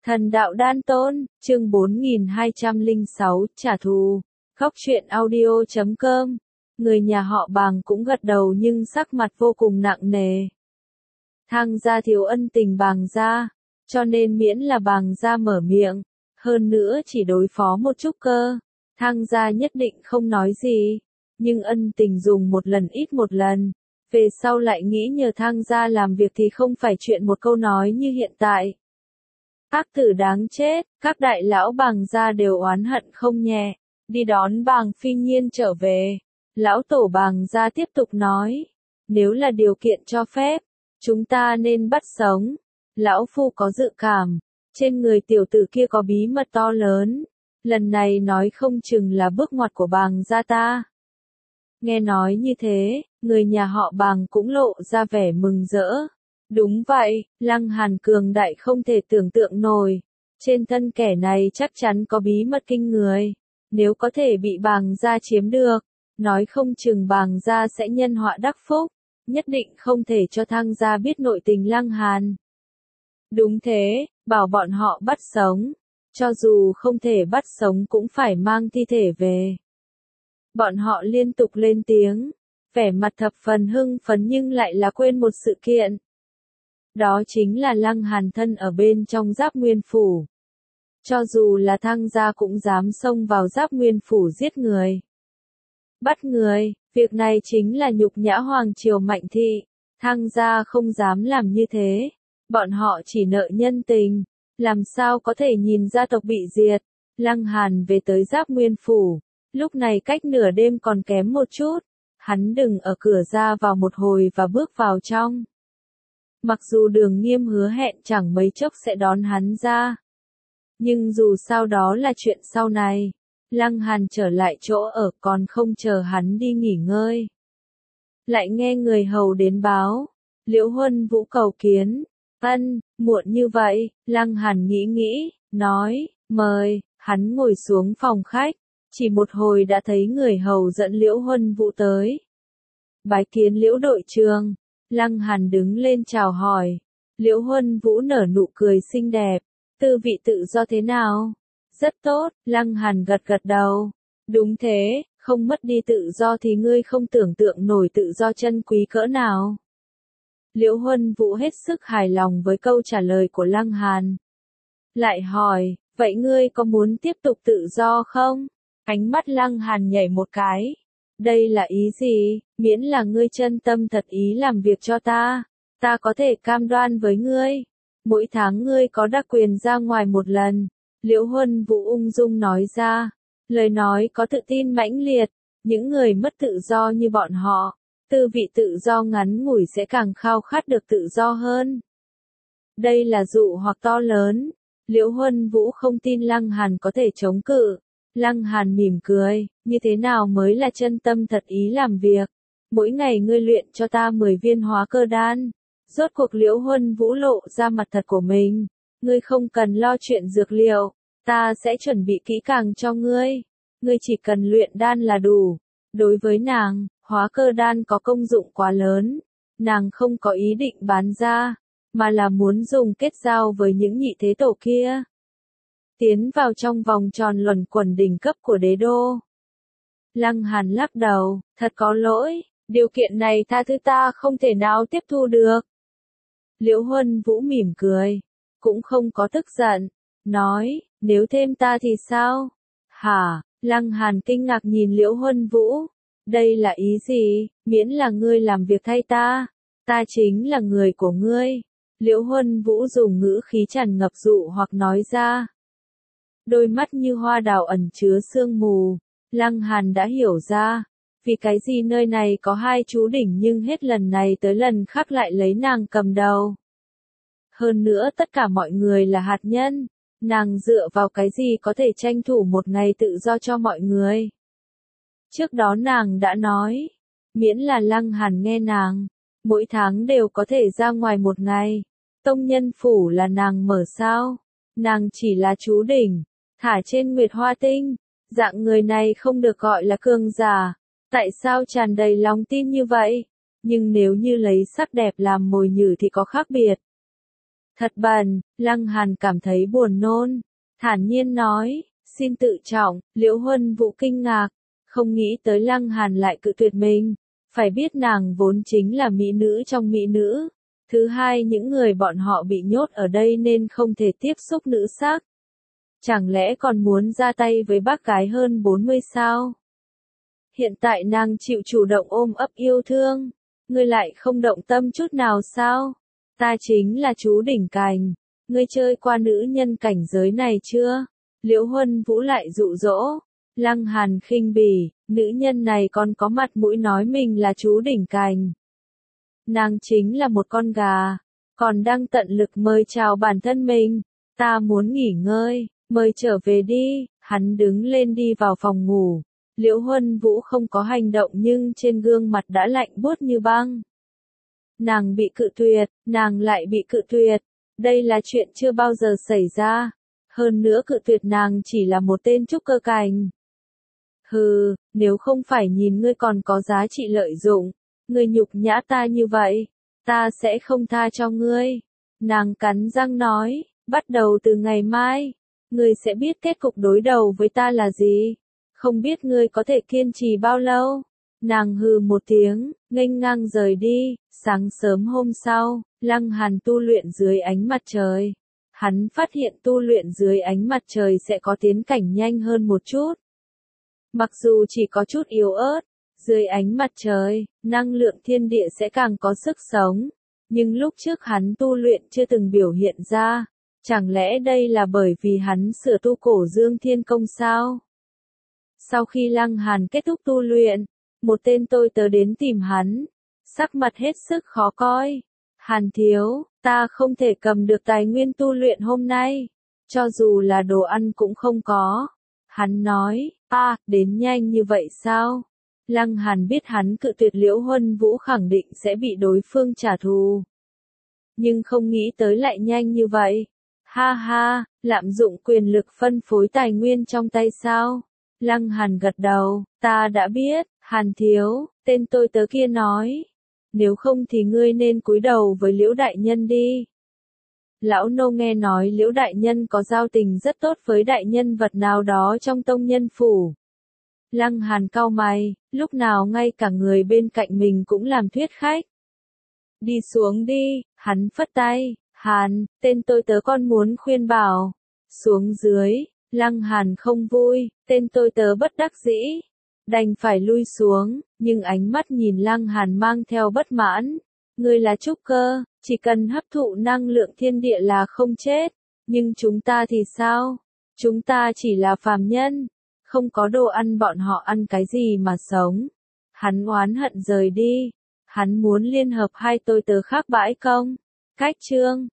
Thần đạo đan tôn, chương 4206, trả thù. Khóc chuyện audio.com. Người nhà họ Bàng cũng gật đầu nhưng sắc mặt vô cùng nặng nề. Thang gia thiếu ân tình Bàng gia, cho nên miễn là Bàng gia mở miệng, hơn nữa chỉ đối phó một chút cơ, Thang gia nhất định không nói gì. Nhưng ân tình dùng một lần ít một lần, về sau lại nghĩ nhờ Thang gia làm việc thì không phải chuyện một câu nói như hiện tại. Ác tử đáng chết, các đại lão Bàng gia đều oán hận không nhẹ, đi đón Bàng Phi Nhiên trở về. Lão tổ Bàng gia tiếp tục nói, nếu là điều kiện cho phép, chúng ta nên bắt sống. Lão phu có dự cảm, trên người tiểu tử kia có bí mật to lớn, lần này nói không chừng là bước ngoặt của Bàng gia ta. Nghe nói như thế, người nhà họ Bàng cũng lộ ra vẻ mừng rỡ. Đúng vậy, Lăng Hàn cường đại không thể tưởng tượng nổi. Trên thân kẻ này chắc chắn có bí mật kinh người. Nếu có thể bị Bàng gia chiếm được, nói không chừng Bàng gia sẽ nhân họa đắc phúc. Nhất định không thể cho Thang gia biết nội tình Lăng Hàn. Đúng thế, bảo bọn họ bắt sống. Cho dù không thể bắt sống cũng phải mang thi thể về. Bọn họ liên tục lên tiếng, vẻ mặt thập phần hưng phấn nhưng lại là quên một sự kiện. Đó chính là Lăng Hàn thân ở bên trong Giáp Nguyên Phủ. Cho dù là Thang gia cũng dám xông vào Giáp Nguyên Phủ giết người. Bắt người, việc này chính là nhục nhã Hoàng Triều Mạnh Thị. Thang gia không dám làm như thế. Bọn họ chỉ nợ nhân tình, làm sao có thể nhìn gia tộc bị diệt. Lăng Hàn về tới Giáp Nguyên Phủ, lúc này cách nửa đêm còn kém một chút. Hắn đứng ở cửa ra vào một hồi và bước vào trong. Mặc dù Đường Nghiêm hứa hẹn chẳng mấy chốc sẽ đón hắn ra. Nhưng dù sao đó là chuyện sau này. Lăng Hàn trở lại chỗ ở còn không chờ hắn đi nghỉ ngơi. Lại nghe người hầu đến báo. Liễu Huân Vũ cầu kiến. Muộn như vậy, Lăng Hàn nghĩ, nói, mời, hắn ngồi xuống phòng khách. Chỉ một hồi đã thấy người hầu dẫn Liễu Huân Vũ tới. Bái kiến Liễu đội trưởng. Lăng Hàn đứng lên chào hỏi. Liễu Huân Vũ nở nụ cười xinh đẹp. Tư vị tự do thế nào? Rất tốt, Lăng Hàn gật đầu. Đúng thế, không mất đi tự do thì ngươi không tưởng tượng nổi tự do chân quý cỡ nào. Liễu Huân Vũ hết sức hài lòng với câu trả lời của Lăng Hàn. Lại hỏi, vậy ngươi có muốn tiếp tục tự do không? Ánh mắt Lăng Hàn nhảy một cái. Đây là ý gì? Miễn là ngươi chân tâm thật ý làm việc cho ta có thể cam đoan với ngươi. Mỗi tháng ngươi có đặc quyền ra ngoài một lần. Liễu Huân Vũ ung dung nói ra. Lời nói có tự tin mãnh liệt. Những người mất tự do như bọn họ, tư vị tự do ngắn ngủi sẽ càng khao khát được tự do hơn. Đây là dụ hoặc to lớn. Liễu Huân Vũ không tin Lăng Hàn có thể chống cự. Lăng Hàn mỉm cười, như thế nào mới là chân tâm thật ý làm việc? Mỗi ngày ngươi luyện cho ta 10 viên hóa cơ đan. Rốt cuộc Liễu Huân Vũ lộ ra mặt thật của mình. Ngươi không cần lo chuyện dược liệu, ta sẽ chuẩn bị kỹ càng cho ngươi. Ngươi chỉ cần luyện đan là đủ. Đối với nàng, hóa cơ đan có công dụng quá lớn. Nàng không có ý định bán ra, mà là muốn dùng kết giao với những nhị thế tổ kia. Tiến vào trong vòng tròn luẩn quẩn đỉnh cấp của đế đô. Lăng Hàn lắc đầu, thật có lỗi, điều kiện này tha thứ ta không thể nào tiếp thu được. Liễu Huân Vũ mỉm cười, cũng không có tức giận, nói, nếu thêm ta thì sao? Hả? Lăng Hàn kinh ngạc nhìn Liễu Huân Vũ. Đây là ý gì? Miễn là ngươi làm việc thay ta chính là người của ngươi. Liễu Huân Vũ dùng ngữ khí tràn ngập dụ hoặc nói ra. Đôi mắt như hoa đào ẩn chứa sương mù. Lăng Hàn đã hiểu ra. Vì cái gì nơi này có hai chú đỉnh nhưng hết lần này tới lần khác lại lấy nàng cầm đầu. Hơn nữa tất cả mọi người là hạt nhân. Nàng dựa vào cái gì có thể tranh thủ một ngày tự do cho mọi người? Trước đó nàng đã nói, miễn là Lăng Hàn nghe nàng, mỗi tháng đều có thể ra ngoài một ngày. Tông nhân phủ là nàng mở sao? Nàng chỉ là chú đỉnh, thả trên Nguyệt Hoa Tinh. Dạng người này không được gọi là cường giả. Tại sao tràn đầy lòng tin như vậy? Nhưng nếu như lấy sắc đẹp làm mồi nhử thì có khác biệt. Thật bẩn, Lăng Hàn cảm thấy buồn nôn, thản nhiên nói, xin tự trọng. Liễu Huân Vũ kinh ngạc, không nghĩ tới Lăng Hàn lại cự tuyệt mình, phải biết nàng vốn chính là mỹ nữ trong mỹ nữ. Thứ hai, những người bọn họ bị nhốt ở đây nên không thể tiếp xúc nữ sắc. Chẳng lẽ còn muốn ra tay với bác gái hơn 40 sao? Hiện tại nàng chịu chủ động ôm ấp yêu thương, ngươi lại không động tâm chút nào sao? Ta chính là chú đỉnh cành, ngươi chơi qua nữ nhân cảnh giới này chưa? Liễu Huân Vũ lại dụ dỗ. Lăng Hàn khinh bỉ, nữ nhân này còn có mặt mũi nói mình là chú đỉnh cành. Nàng chính là một con gà, còn đang tận lực mời chào bản thân mình. Ta muốn nghỉ ngơi, mời trở về đi. Hắn đứng lên đi vào phòng ngủ. Liễu Huân Vũ không có hành động nhưng trên gương mặt đã lạnh buốt như băng. Nàng bị cự tuyệt, nàng lại bị cự tuyệt. Đây là chuyện chưa bao giờ xảy ra. Hơn nữa cự tuyệt nàng chỉ là một tên trúc cơ cành. Hừ, nếu không phải nhìn ngươi còn có giá trị lợi dụng, ngươi nhục nhã ta như vậy, ta sẽ không tha cho ngươi. Nàng cắn răng nói, bắt đầu từ ngày mai, ngươi sẽ biết kết cục đối đầu với ta là gì. Không biết ngươi có thể kiên trì bao lâu. Nàng hừ một tiếng, nghênh ngang rời đi. Sáng sớm hôm sau, Lăng Hàn tu luyện dưới ánh mặt trời. Hắn phát hiện tu luyện dưới ánh mặt trời sẽ có tiến cảnh nhanh hơn một chút. Mặc dù chỉ có chút yếu ớt, dưới ánh mặt trời, năng lượng thiên địa sẽ càng có sức sống. Nhưng lúc trước hắn tu luyện chưa từng biểu hiện ra. Chẳng lẽ đây là bởi vì hắn sửa tu cổ dương thiên công sao? Sau khi Lăng Hàn kết thúc tu luyện, một tên tôi tớ đến tìm hắn. Sắc mặt hết sức khó coi. Hàn thiếu, ta không thể cầm được tài nguyên tu luyện hôm nay. Cho dù là đồ ăn cũng không có. Hắn nói, đến nhanh như vậy sao? Lăng Hàn biết hắn cự tuyệt Liễu Huân Vũ khẳng định sẽ bị đối phương trả thù. Nhưng không nghĩ tới lại nhanh như vậy. Ha ha, lạm dụng quyền lực phân phối tài nguyên trong tay sao? Lăng Hàn gật đầu, ta đã biết. Hàn thiếu, tên tôi tớ kia nói. Nếu không thì ngươi nên cúi đầu với Liễu đại nhân đi. Lão nô nghe nói Liễu đại nhân có giao tình rất tốt với đại nhân vật nào đó trong tông nhân phủ. Lăng Hàn cau mày, lúc nào ngay cả người bên cạnh mình cũng làm thuyết khách. Đi xuống đi, hắn phất tay. Hàn, tên tôi tớ con muốn khuyên bảo. Xuống dưới. Lăng Hàn không vui, tên tôi tớ bất đắc dĩ. Đành phải lui xuống, nhưng ánh mắt nhìn Lăng Hàn mang theo bất mãn. Ngươi là trúc cơ, chỉ cần hấp thụ năng lượng thiên địa là không chết. Nhưng chúng ta thì sao? Chúng ta chỉ là phàm nhân. Không có đồ ăn bọn họ ăn cái gì mà sống. Hắn oán hận rời đi. Hắn muốn liên hợp hai tôi tớ khác bãi công. Cách chương